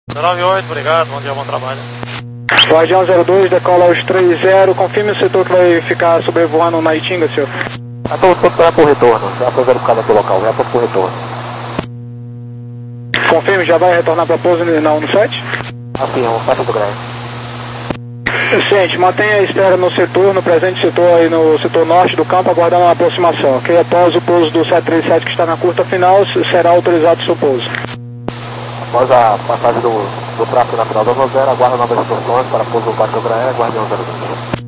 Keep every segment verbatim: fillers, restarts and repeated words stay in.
nove oito, obrigado, bom dia, bom trabalho. Guardião zero dois, decola aos três zero, confirme o setor que vai ficar sobrevoando na Itinga, senhor. Já estou já pro retorno, já foi verificado aqui o local, já estou pro retorno. Confirme, já vai retornar para pouso na no sete? Afirmo, faixa do grande. Ciente, mantenha a espera no setor, no presente setor aí no setor norte do campo, aguardando a aproximação, ok? Após o pouso do sete três sete que está na curta final, será autorizado o seu pouso. Após a passagem do, do tráfego na final do zero, aguarda novas instruções para pouso do Parque Graé, Guardião zero dois.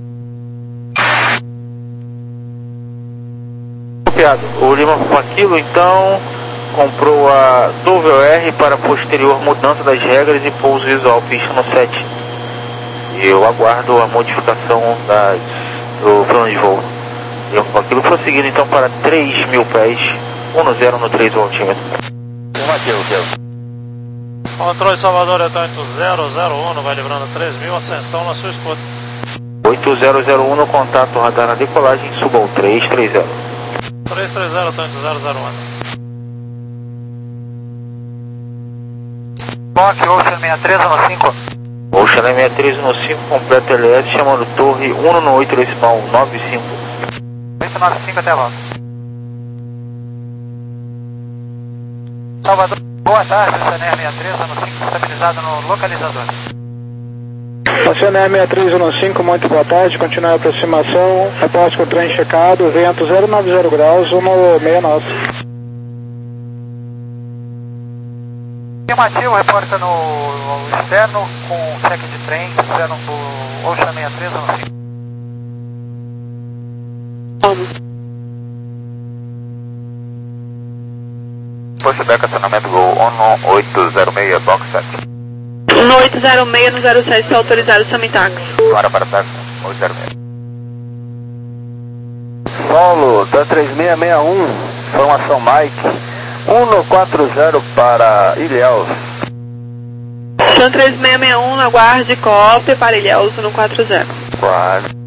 Copiado. O Lima Paquilo, então, comprou a Dovel R para posterior mudança das regras e pouso visual pista no sete. E eu aguardo a modificação das, do plano de voo. Lima Paquilo prosseguindo então para três mil pés, um no zero no três o altímetro. Afirmativo, Kevin. Controle Salvador, Retanto zero zero um, vai livrando três mil, ascensão na sua escuta. oito zero zero um, contato radar na decolagem, suba ao três três zero. três três zero, Tanto zero zero um. Boque, Ocean sessenta e três no cinco. Ocean sessenta e três no cinco, completo L S, chamando torre um no oito, decimal nove cinco. oito nove cinco até lá. Salvador, boa tarde, Ocean sessenta e três no cinco, estabilizado no localizador. Ocean sessenta e três no cinco, muito boa tarde, continua a aproximação, reporte com o trem checado, vento zero nove zero graus, um no sessenta e nove. Afirmativo, reporta no externo com cheque de trem, fizeram do Ocean sessenta e três no cinco. Pushback, acionamento Gol um oito zero seis, box sete. No oito zero seis, no zero sete, está autorizado o Samitax. Para para táxi, oito zero seis. Solo da três seis seis um, formação Mike, um no quatro zero para Ilhéus. São três seis seis um, aguarde cópia para Ilhéus no quatro zero. Quase.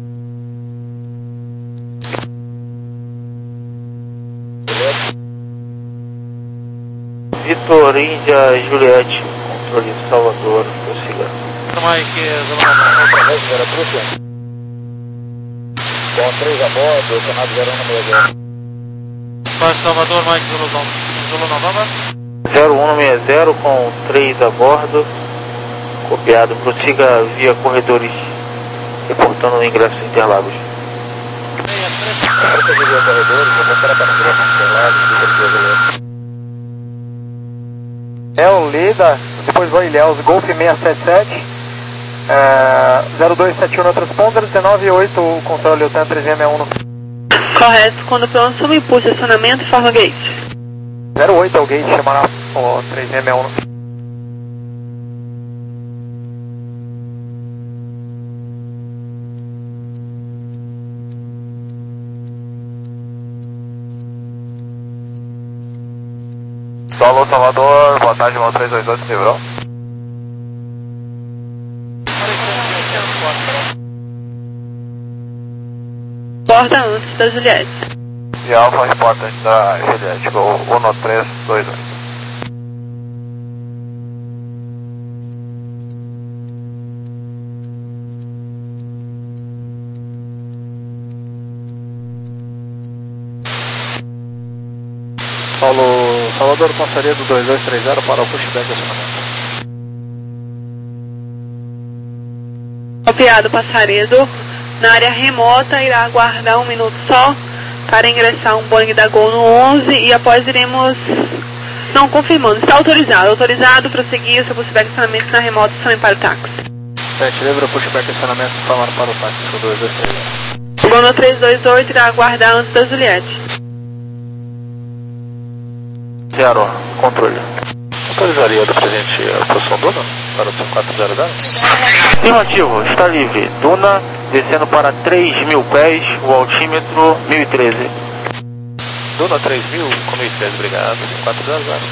Vitor Índia Juliette, controle Salvador, prossiga. Mike, Zona Nova. Outra vez, Vera Brúcia. Com três a bordo, Senado zero um no meio zero. Vai Salvador, Mike, Zulu, Zulu Novamba. zero um no sessenta com três a bordo, copiado, prossiga via corredores, reportando o ingresso em Interlagos. Prosseguir via corredores, vou mostrar para o ingresso em Interlagos, é o Lida, depois vai Ilhéus, Golf seiscentos e setenta e sete, é, zero dois sete um no transponder, dezenove oito o controle, o T três seis seis um no... Correto, quando pronto, suba impulso, estacionamento, forma gate. zero oito é o gate, chamará o três seis seis um no... Solo Salvador, boa tarde, irmão três dois oito, livrou. Porta antes da Juliette. E Alfa, reporta antes da Juliette, um no três dois oito. Paulo, Salvador, passaria do dois dois três zero para o pushback acionamento. Copiado, passaredo. Na área remota, irá aguardar um minuto só para ingressar um Boeing da Gol no onze e após iremos... Não, confirmando. Está autorizado. Autorizado, prosseguir o seu pushback acionamento na remota também para o táxi. sete, lembra o pushback acionamento informado para o táxi, dois dois três zero. Gol no três dois oito irá aguardar antes da Juliette. Zero, controle. Autorizaria do presente a posição Duna para o seu quatro zero zero? Afirmativo, está livre. Duna descendo para três mil pés, o altímetro mil e treze. Duna três mil, com mil e treze, obrigado, quatro zero zero.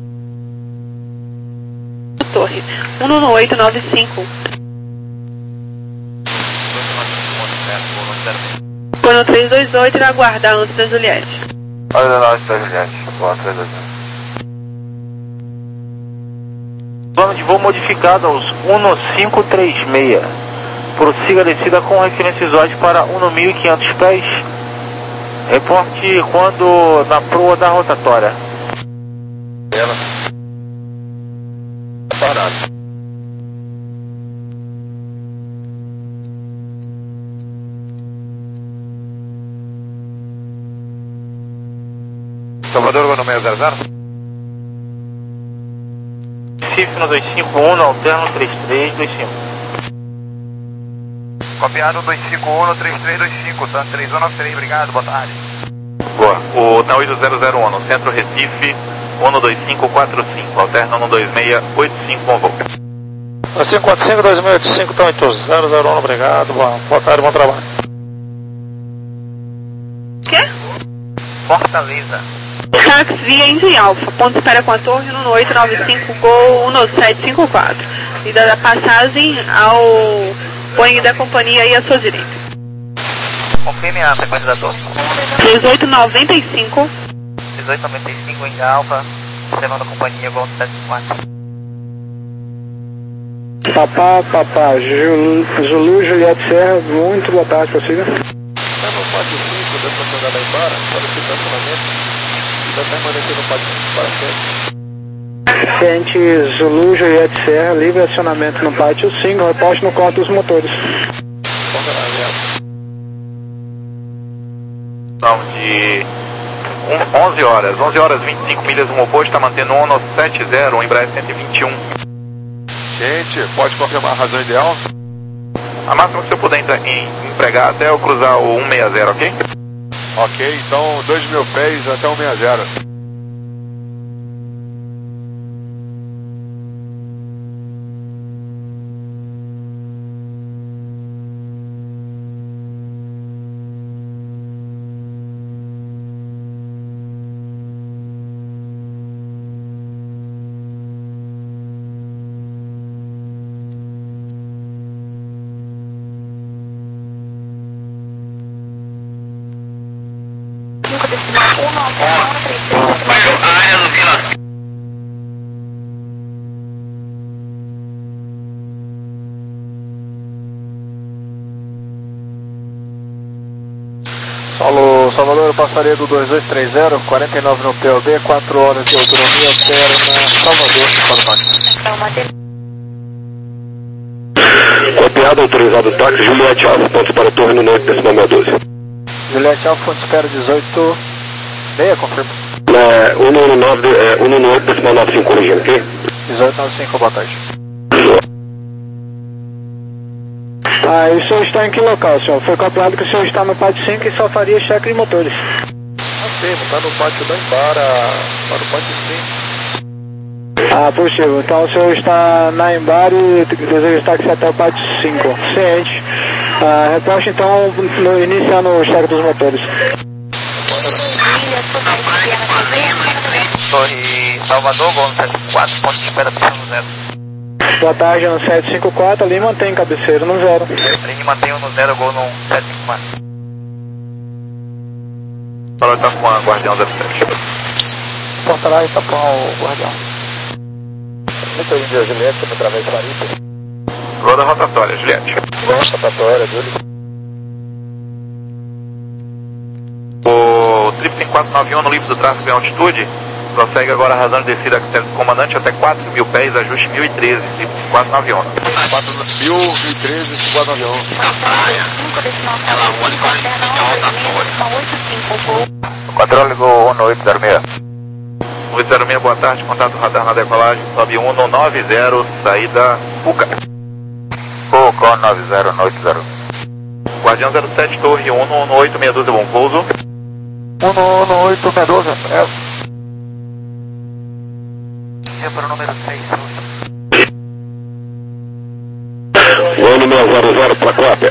Torre, um no oito nove cinco. Quando três dois oito irá aguardar antes da Juliette. Olha lá, antes da Juliette, boa, três dois zero. Plano de voo modificado aos um cinco três seis. Prossiga a descida com referência visuais para um mil e quinhentos pés. Reporte quando na proa da rotatória. Ela. Parado. Salvador, Gol no seis zero zero. Recife no dois cinco um, alterno três três dois cinco. Copiado dois cinco um no três três dois cinco, tá? três um nove três, obrigado, boa tarde. Boa. O T A oito zero zero um, no centro Recife, um dois cinco quatro cinco, alterno um dois seis oito cinco com voo. dois cinco quatro cinco, dois seis oito cinco, T A oito zero zero um, obrigado, boa, boa tarde, bom trabalho. Quê? Fortaleza. Taxi via Indy Alpha, ponto de espera com a torre no oito nove cinco Gol um sete cinco quatro. E da passagem ao Boeing da companhia e à sua direita. Confirme a frequência da torre. dezoito noventa e cinco. dezoito noventa e cinco em Alfa, observando a companhia Gol sete quatro. Papá, papá, Jul, Zulu, Juliette Serra, muito boa tarde, prossiga. Tá no pátio cinco, dessa jogada aí embora, pode ser estacionamento. Já tá permanecendo no pátio cinco para frente. Frente Zulu, Juliette Serra, livre acionamento no pátio cinco, reposte no corte dos motores. São de onze horas, onze horas e vinte e cinco milhas no oposto, está mantendo um no sete zero, um Embraer cento e vinte e um. Gente, pode confirmar a razão ideal? A máxima que você puder entrar em, empregar até eu cruzar o cento e sessenta, ok? Ok, então dois mil pés até cento e sessenta. Saulo, Salvador, eu passaria do dois dois três zero, quarenta e nove no P L D, quatro horas de autonomia, alterna Salvador para o táxi. Copiado, autorizado táxi, Juliette Alfa, pontos para a torre no noite decimal seis doze. Juliette Alfa, ponto de espera dezoito seis, confirma. É, um no nove, é, um no oito decimal nove cinco, corrigindo, ok? dezoito nove cinco, boa tarde. Ah, e o senhor está em que local, senhor? Foi copiado que o senhor está no pátio cinco e só faria cheque de motores. Ok, está no pátio da Embara, para o pátio cinco. Ah, possível. Então o senhor está na Embar e deseja táxi até o pátio cinco. Ciente. Ah, reposte então, no, iniciando o cheque dos motores. Torre Salvador, Gol sete quatro, ponto de espera no zero. Boa tarde, no sete cinco quatro, ali mantém cabeceira no zero. Linha mantém no zero, Gol no sete cinco quatro. Agora está com a Guardião zero sete. Portará e tapão o Guardião. Muito Índia, Juliette, através de Paris. Roda rotatória, Juliette. Rotatória, Júlio. O triplo quatro nove um no livro do tráfego em altitude. Prossegue agora a razão de descida do comandante até quatro mil pés, ajuste mil e treze, quatro nove um. quatro mil e treze, quatro nove um. Controle Gol um oito zero seis. oito zero seis, boa tarde, contato radar na decolagem, sobe um no nove zero, saída Puca. Puca nove zero oito zero. Guardião zero sete, torre um no oito seis doze, bom pouso. um no oito seis doze, é. É para o número seis. Gol no seis zero zero para a cópia.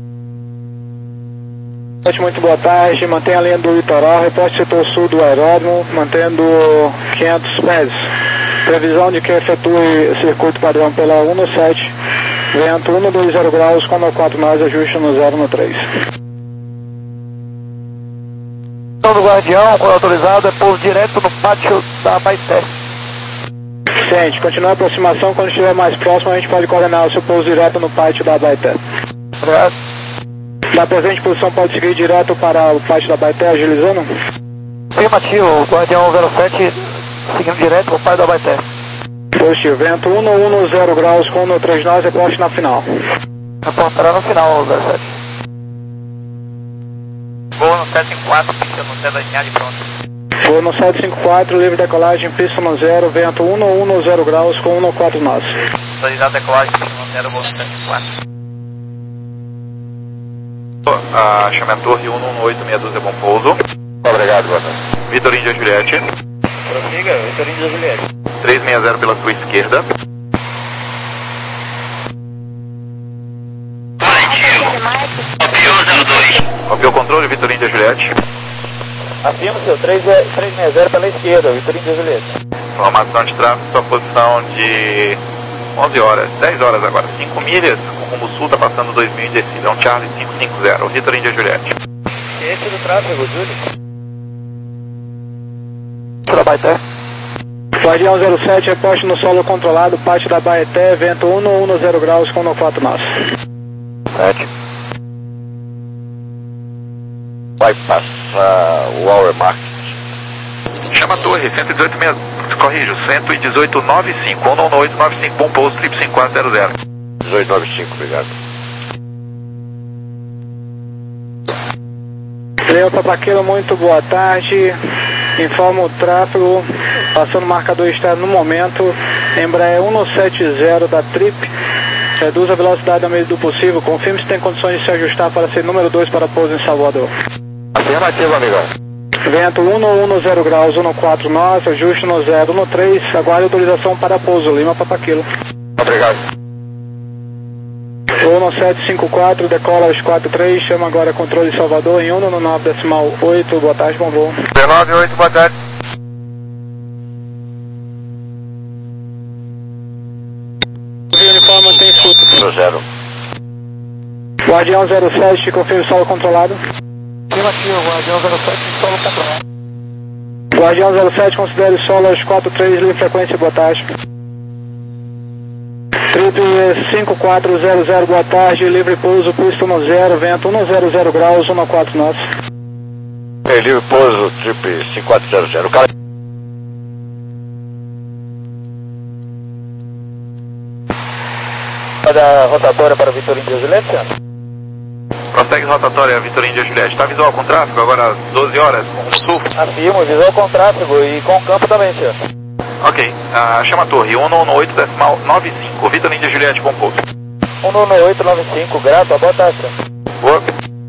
Muito boa tarde, mantenha a linha do litoral, reporte setor sul do aeródromo, mantendo quinhentos pés. Previsão de que efetue circuito padrão pela um no sete, vento um no dois zero graus, com no quatro mais, ajuste no zero no três. Do Guardião, quando autorizado, é pouso direto no pátio da Baité. Sente, continua a aproximação, quando estiver mais próximo a gente pode coordenar o seu pouso direto no pátio da Abaeté. Obrigado. Da presente posição pode seguir direto para o pátio da Abaeté, agilizando? Afirmativo, Guardião zero sete, seguindo direto para o pátio da Abaeté. Positivo, vento um um zero graus com um três nove, reporte na final. Reportará no final, zero sete. Voo no sete cinco quatro, pista no zero da linha de pronto. Voo no sete cinco quatro, livre decolagem, pista no zero, vento um um zero graus com um quatro nove. Autorizado decolagem, pista no zero, voo no sete cinco quatro. A chame a torre um um oito seis dois é bom pouso. Obrigado, boa tarde. Vitor Índia Juliette. Prossiga, Vitor Índia Juliette. três seis zero pela sua esquerda. Copiou o controle, Vitor Índia Juliette. Afirma, seu, três seis zero pela esquerda, Vitor Índia Juliette. Informação de tráfego, sua posição de onze horas, dez horas agora, cinco milhas, o rumo sul está passando dois mil e descida, é um Charlie cinco cinco zero, Vitor Índia Juliette. Ciência do tráfego, Júlio. Para Abaeté. Guardião zero sete, reposte no solo controlado, pátio da Abaeté, vento um um zero graus com um quatro nove. sete. Vai passar o hour mark. Chama a torre, cento e dezoito, corrijo, cento e dezoito nove cinco, um um oito nove cinco, bom pouso, triplo cinco quatro zero zero. dezoito nove cinco, obrigado. Leo Papaqueiro, muito boa tarde. Informa o tráfego, passando o marcador externo no momento. Embraer um sete zero da Trip. Reduz a velocidade à medida do possível. Confirme se tem condições de se ajustar para ser número dois para pouso em Salvador. Afirmativo, amigão. Vento um um zero graus, um quatro nove, ajuste no zero um três, aguarde autorização para pouso, Lima Papaquilo. Obrigado. Voo no sete cinco quatro, decola aos quatro três, chama agora controle de Salvador em um no nove decimal oito, boa tarde, bom voo. nove oito, boa tarde. Uniforme mantém escuta. Zero. Guardião zero sete, confirme solo controlado. Afirmativo, Guardião zero sete, solo controlado. Guardião zero sete, considere solo aos quatro três, livre frequência, boa tarde. Trip cinco quatro zero zero, boa tarde, livre pouso, pista no zero, vento um zero zero graus, um quatro nove. É, livre pouso, trip cinco quatro zero zero. Cara... Da rotatória para Vitor Índia Juliette, Prossegue rotatória, Vitor Índia Juliette. Está visual com tráfego agora às doze horas, com rumo sul? Afirmo, visual com tráfego e com campo também, senhor. Ok, uh, chama a torre, um um oito decimal nove cinco, Vitor Índia Juliette, bom pouso. um um oito nove cinco, grato, boa tarde, senhor. Boa.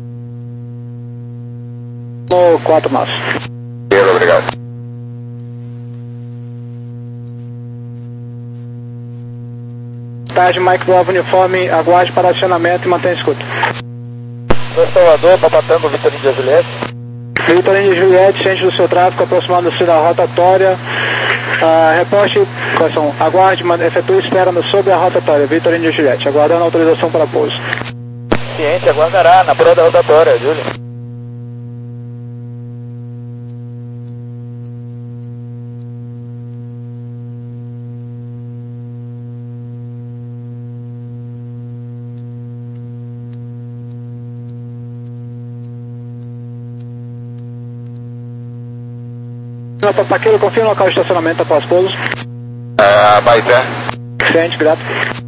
um quatro nove. Obrigado. Tarde, Mike Bravo Uniforme, aguarde para acionamento e mantenha escuta. Sou Salvador, Papatango, Vitor Índia Juliette. Vitor Índia Juliette, ciente do seu tráfego, aproximando-se da rotatória. Uh, reporte, coração, aguarde, efetue espera no sob a rotatória, Vitor Índia Juliette, aguardando a autorização para pouso. Ciente, aguardará na prova da rotatória, Júlio. Papaqueiro, confirma o local de estacionamento após pouso. Ah, Baité. Ciente, grato.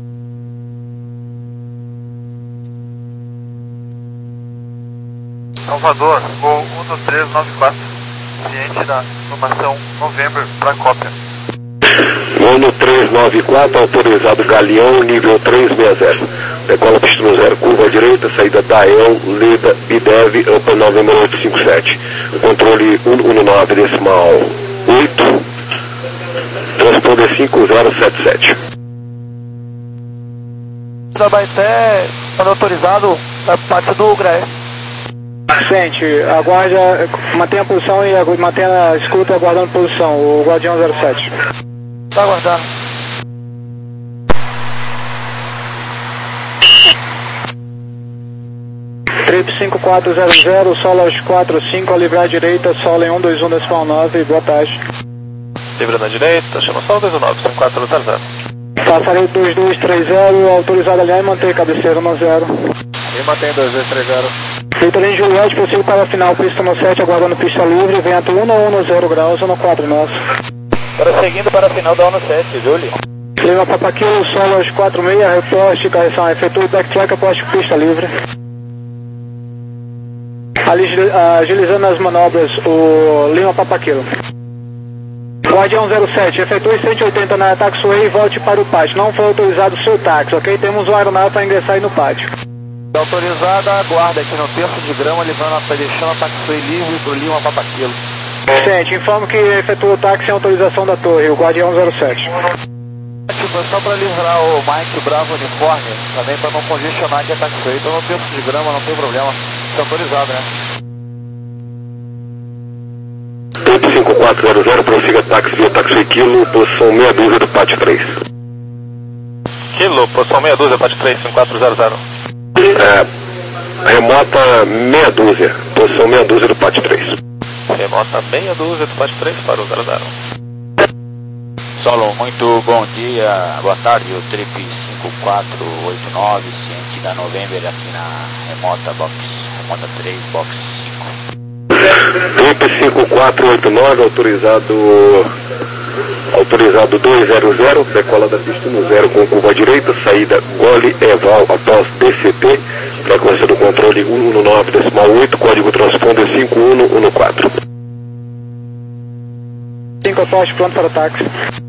Salvador, voo um dois três nove quatro. Ciente da informação November para cópia. um três nove quatro, autorizado Galeão, nível três seis zero. Decola pista no zero, curva à direita, saída Dael, Leda, Bidev, Ampa nove oito cinco sete. Controle um um nove decimal oito, transponder cinco zero sete sete. Da Baité, está autorizado a parte do G R E S. Sente, aguarde, mantenha a posição e agu- mantenha a escuta aguardando posição, o Guardião zero sete. Está aguardando. Trip cinco quatro zero zero, solo aos quatro cinco, a livrar à direita, solo em um dois um decimal nove, boa tarde. livre na direita, chama só o dois nove, cinco quatro zero zero. Passarei dois dois três zero, autorizado a alinhar e manter cabeceira no zero. E mantém dois dois três zero. Vitorino Juliette, prossigo para a final, pista no sete, aguardando pista livre, vento um um zero graus, no quatro nosso. Prosseguindo para a final da ONU sete, Júlio. Lima Papaquilo, solo aos quatro seis, reposte, correção, efetue backtrack, aposte pista livre. Agilizando as manobras, o Lima Papaquilo. Guardião zero sete, efetue cento e oitenta na taxiway e volte para o pátio. Não foi autorizado o seu táxi, ok? Temos um aeronave para ingressar aí no pátio. Autorizada, aguarda aqui no terço de grama, levando a deixando a taxiway livre para o Lima Papaquilo. Gente, informo que efetua o táxi sem autorização da torre, o Guardião zero sete. Só para livrar o Mike Bravo uniforme, também para não congestionar aqui a taxiway. Então no terço de grama, não tem problema, está autorizado, né? Tempo cinco quatro zero zero, prossiga táxi via taxiway Kilo, posição meia dúzia do pátio três. Kilo, posição meia dúzia, pátio três, cinco quatro zero zero. É, remota meia dúzia, posição meia dúzia do pátio três. Remota meia dúzia do pátio três para o zero zero. Solo, muito bom dia, boa tarde, o Trip cinco quatro oito nove, ciente da November aqui na remota box, remota três, box cinco. Trip cinco quatro oito nove, autorizado, autorizado dois zero zero, decola da pista no zero com curva à direita, saída Gole Eval após D C T, frequência do controle um um nove decimal oito, código transponder cinco um um quatro. cinco aposte, pronto para o táxi.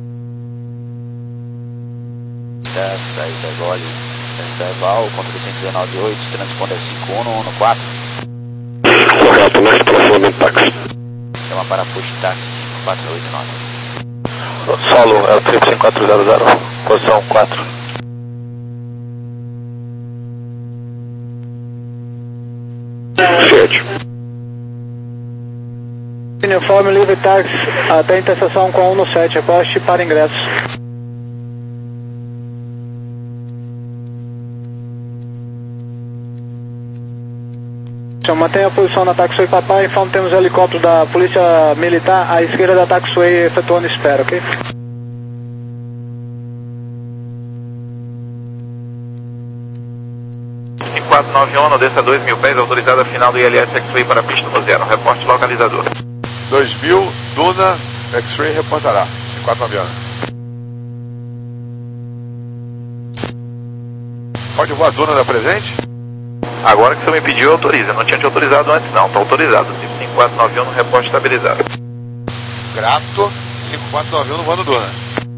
Da saída Gole, da Eval, controle cento e dezenove oito, transponder cinco um um quatro. Correto, mais próximo táxi. Chama para push táxi cinco quatro oito nove. Solo, é o Trip cinco quatro zero zero, posição quatro. sete. Uniforme livre táxi até interseção com a um no sete, aposte para ingressos. Mantenha a posição na taxiway papai, informe que temos helicóptero da polícia militar à esquerda da taxiway efetuando espera, ok? cinco quatro nove um, desça dois mil pés, autorizada final do I L S X-Ray para a pista no zero, reporte localizador. dois mil, Duna, X-Ray reportará, cinco quatro nove um. Pode voar Duna na presente? Agora que você me pediu, autoriza. Eu não tinha te autorizado antes, não. Está autorizado. cinco quatro nove um no reporte estabilizado. Grato, cinco quatro nove um no voando Duna.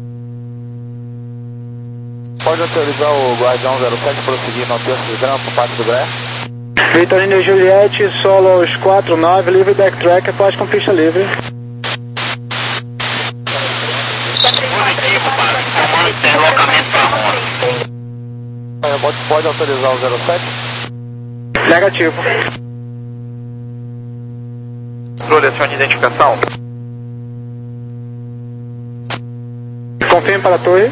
Pode autorizar o Guardião zero sete prosseguir no terço de grama para o pátio do Gré? Vitorino Juliette, solo aos quatro nove, livre backtrack, aposte com pista livre. Positivo, para comando deslocamento para Roma. Pode, pode autorizar o zero sete? Negativo. Controle, acione de identificação. Confirme para a torre.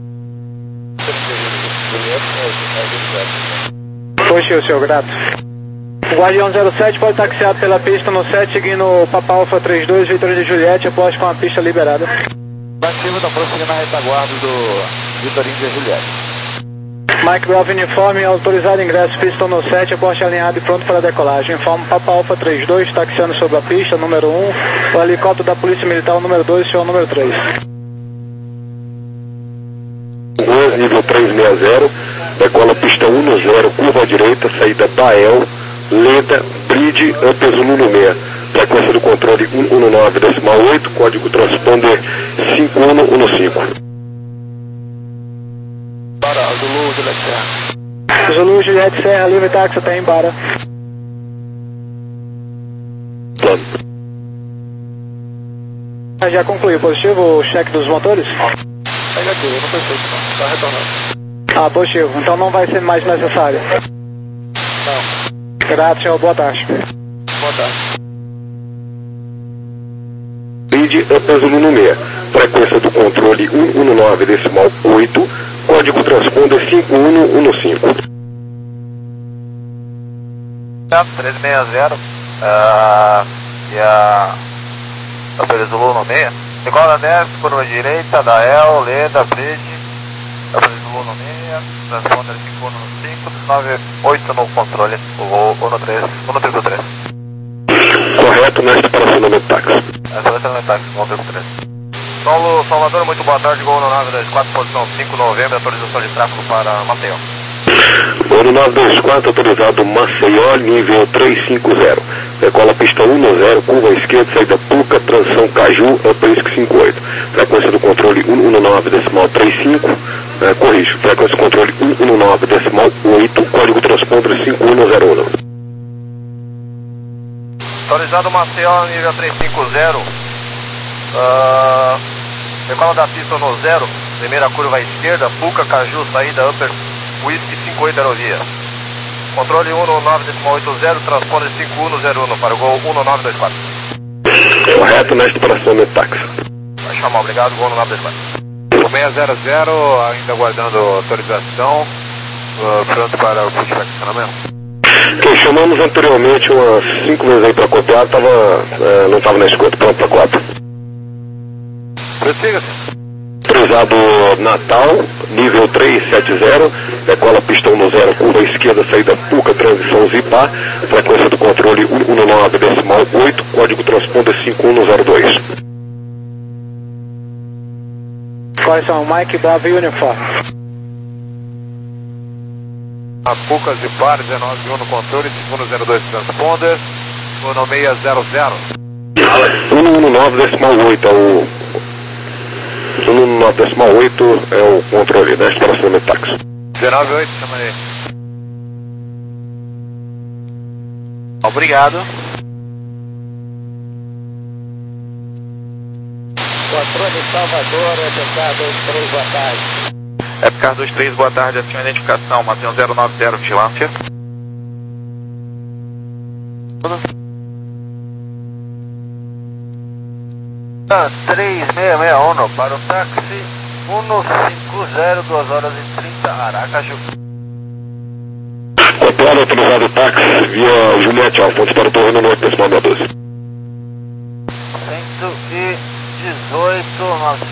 Positivo, senhor, grato. O Guardião zero sete pode taxiar pela pista no sete, seguindo o Papa Alfa trinta e dois, Vitorino de Juliette, aposte com a pista liberada. Ativo, está prosseguindo na retaguarda do Vitorino de Juliette. Mike Bravo uniforme, autorizado ingresso, pista no sete, aposte alinhado e pronto para a decolagem. Informo Papa Alfa trinta e dois, taxiando sobre a pista, número um, o helicóptero da Polícia Militar, o número dois, senhor número três. dois, nível trezentos e sessenta, decola pista um no zero, curva à direita, saída Bael, Leda, Bridge, Upper Zulu no seis. Frequência do controle um um nove decimal oito, código transponder cinco um um cinco. Para Zulu, Juliette Serra. Zulu, Juliette Serra, livre táxi até Embara. Plano. Já concluiu, positivo o cheque dos motores? Negativo, não foi feito não, está retornando. Ah, positivo, então não vai ser mais necessário. Não. Grato, senhor, boa tarde. Boa tarde. Bridge, Upper Zulu no seis. Frequência do controle um um nove decimal oito, código transponder cinco um um cinco. trezentos e sessenta, uh, e a Upper Zulu no seis, Decola dez, curva direita, da El, Leda, Bridge, Uno seis, transponder cinco Uno cinco, nove oito no controle, o Uno três, Uno três três. Correto, nesta paracionamento táxi. Essa vai ser no táxi, Uno três três. Paulo Salvador, muito boa tarde, Gol no nove dois quatro, posição cinco de novembro, autorização de tráfego para Maceió. Gol nove dois quatro, autorizado Maceió, nível trezentos e cinquenta. Decola pista um zero, curva à esquerda, saída Puca, transição Caju, Uprisc cinco oito. Frequência do controle cento e dezenove, decimal trinta e cinco. É, corrijo, frequência do controle cento e dezenove, decimal oito, código transponder cinco um zero um. Autorizado Maceió, nível trezentos e cinquenta. Uh, decola da pista no zero, primeira curva à esquerda, Puca, Caju, saída Upper, Whisky cinco oito aerovia. Controle cento e dezenove, decimal oitenta, transponder cinco um zero um para o Gol cento e nove dois quatro. Correto, nesta paracionamento táxi. Vai chamar, obrigado, Gol cento e nove dois quatro. seis zero zero, ainda aguardando autorização, uh, pronto para o push de estacionamento. Quem chamamos anteriormente umas cinco vezes aí para copiar, tava, é, não estava na escuta, pronto para quatro. Prossiga, senhor. Autorizado Natal, nível trezentos e setenta, decola pista um zero, curva à esquerda, saída Puca, transição Zipar, frequência do controle cento e dezenove, decimal oito, código transponder cinco um zero dois. Quais são? Mike, Bravo e Uniform. A Puca Zipar, dezenove um no controle, cinco um zero dois transponder, Uno seis zero zero. cento e dezenove, decimal oito é o... cento e dezenove, decimal oito é o controle, né? Estacionamento táxi. dezenove oito, chama aí. Obrigado. Controle Salvador, é P K dois três, boa tarde. É P K dois três, boa tarde, assim a identificação, Matheus zero nove zero, vigilância. três seis seis um para o táxi cento e cinquenta, duas horas e trinta, Aracaju. Copiado, autorizado táxi via Juliette Alfa, onde para o torre no norte decimal meia doze. cento e dezoito, nove.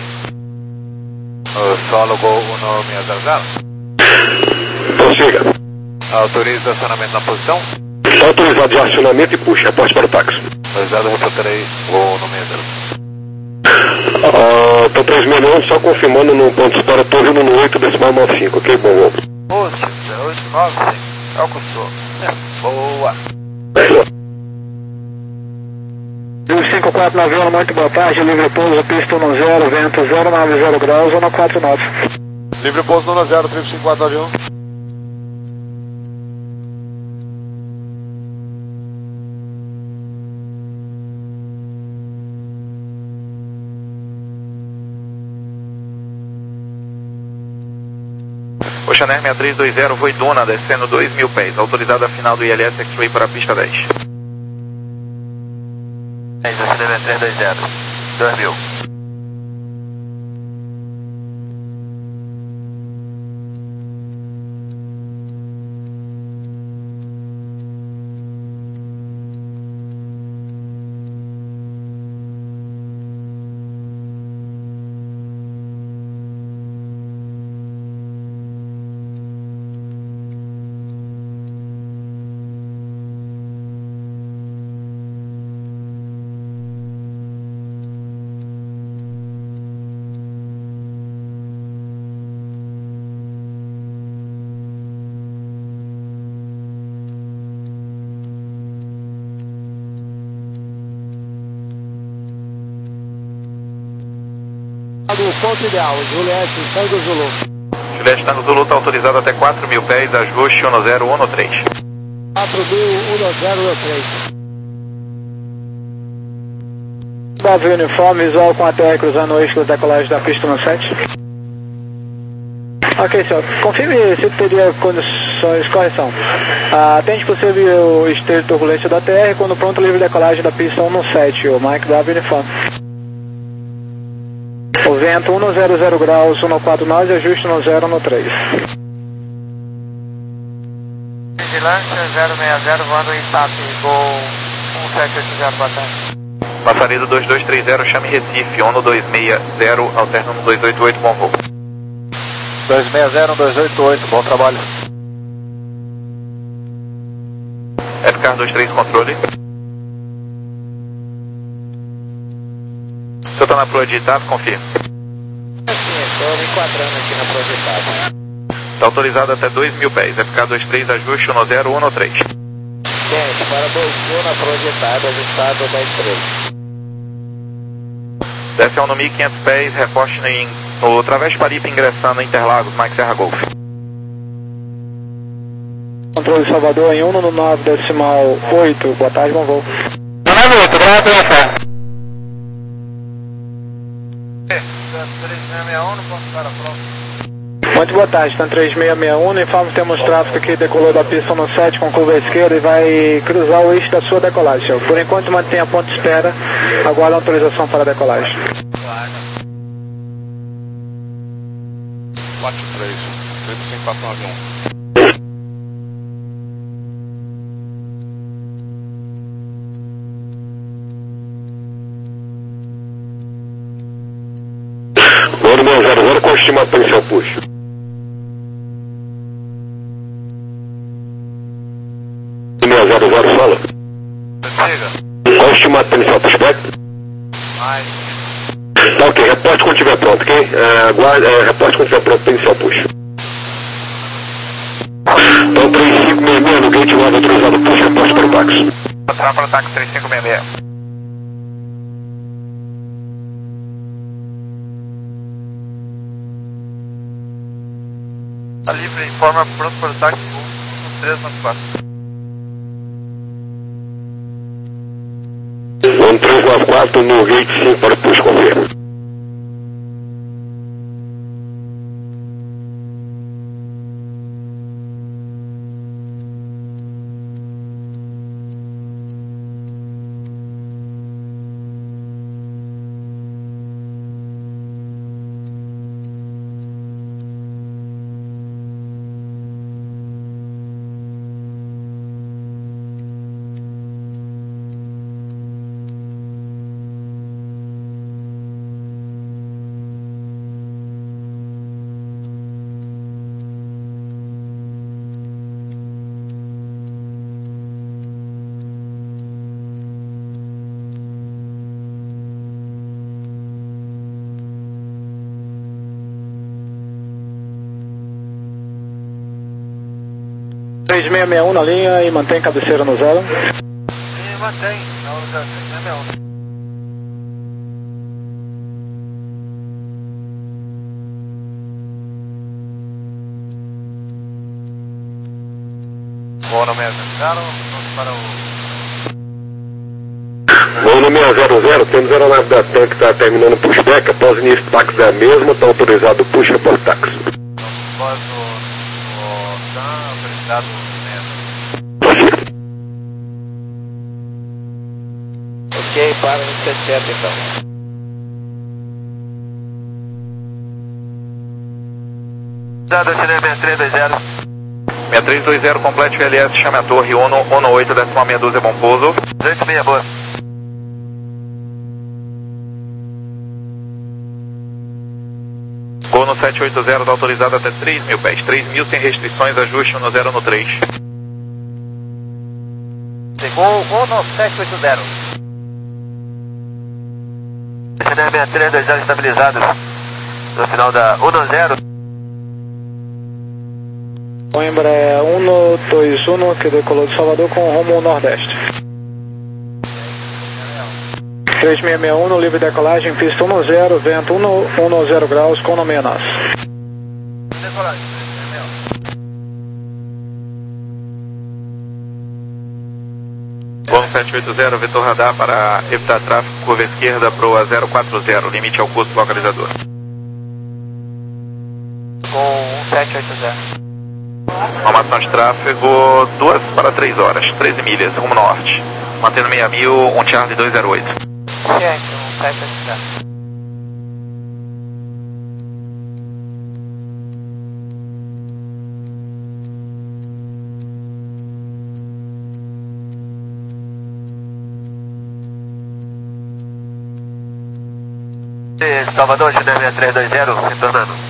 Solo Gol cento e seis zero zero. Prossiga. Autoriza estacionamento na posição. Está autorizado de acionamento e puxa, reporte para o táxi. Autorizado, reportarei Gol cento e seis zero zero. Estou transmitindo, só confirmando no ponto de espera, torre no oito, decimal nove cinco, ok? Bom voo. oito nove cinco, é o custo. Boa. cinco quatro nove um, muito boa tarde, livre pouso, pista um zero, vento zero nove zero graus, cento e quarenta e nove. Livre pouso no zero, triplo cinco quatro nove um. Oceaner seis três dois zero, Voi Duna, descendo dois mil pés, autorizado a final do I L S X-Ray para a pista dez. três três dois zero, dois mil. Do ponto ideal, Juliette, Tango Zulu. Juliette Tango Zulu está autorizado até quatro mil pés, ajuste um zero um três. quatro mil, um zero três. Bravo Uniforme, visual com a T R cruzando o eixo da decolagem da pista no sete. Ok, senhor. Confirme se teria condições, correção. Ah, tente possível o esteio de turbulência da T R quando pronto livre decolagem da pista um sete, o Mike Bravo Uniforme. O vento um zero zero graus, cento e quarenta e nove, ajuste no zero no três. Vigilância zero seis zero, voando em T A P, Gol um sete oito zero, boa tarde. Passarida dois dois três zero, chame Recife, ONU dois seis zero, alterna no dois oito oito, bom voo. dois seis zero, dois oito oito, bom trabalho. F K dois três, controle. O senhor está na proa de Itato, confirma. Sim, estou me enquadrando aqui na proa de Itato. Está autorizado até dois mil pés, F K dois três, ajuste um zero um três. Gente, para dois mil na proa de Itato, ajustado dez treze. Desce no mil e quinhentos pés, reposte no, no Través Paripe, ingressando em Interlagos, Mike Serra Golf. Controle Salvador em um no nove decimal oito, boa tarde, bom voo. nove oito, obrigado pela fé. três seis seis um, não posso ficar a prova. Muito boa tarde, está três seis seis um, informe que temos tráfego que decolou da pista no sete com curva esquerda e vai cruzar o eixo da sua decolagem, senhor. Por enquanto mantém a ponta de espera, aguarda a autorização para a decolagem. quatro três, trinta e cinco quatro nove um. Gol meu zero zero, qual estimado para iniciar o push? meu zero zero, fala. Qual o estimado para iniciar o pushback? Mais. Tá ok, reporte quando estiver pronto, ok? Uh, guarda, uh, reporte quando estiver pronto para iniciar o push. Então três cinco seis seis no gate nove autorizado push, reporte para o táxi. Passar para o táxi três cinco seis seis. Tá livre, informa pronto para o táxi três nove quatro. um três nove quatro no gate cinco para o push, confirma. três seis seis um na linha e mantém cabeceira no zero. E mantém, não, três seis seis um. Vou no seis zero, vamos para o... Voo no seis zero zero, temos a aeronave da TAM que está terminando o pushback, após o início do táxi da mesma, está autorizado o push report táxi. Após o... o TAM, autorizado Ok, para no sessenta então. Dado seis três dois zero. seis três dois zero, complete o L S, chame a torre, ONU, ONU oito, décima meia dúzia, bom pouso. dezoito seis, boa. Gol no sete oito zero, está autorizado até três mil pés, três mil sem restrições, ajuste um zero no três. Gol, gol no sete oito zero. seis três dois zero estabilizado no final da um zero. Coimbra é um dois um, que decolou de Salvador com rumo ao Nordeste. três seis seis um, livre decolagem, pista um zero, vento um zero graus, com nome nosso. Decolagem, Gol sete oito zero, vetor radar para evitar tráfego, curva esquerda, proa zero quatro zero, limite ao custo localizador. Gol sete oito zero. Formação de tráfego duas para três horas, treze milhas, rumo norte. Mantendo seis mil, um Charlie dois zero oito. Ciente, um sete oito zero. Salvador, China seis três dois zero, retornando.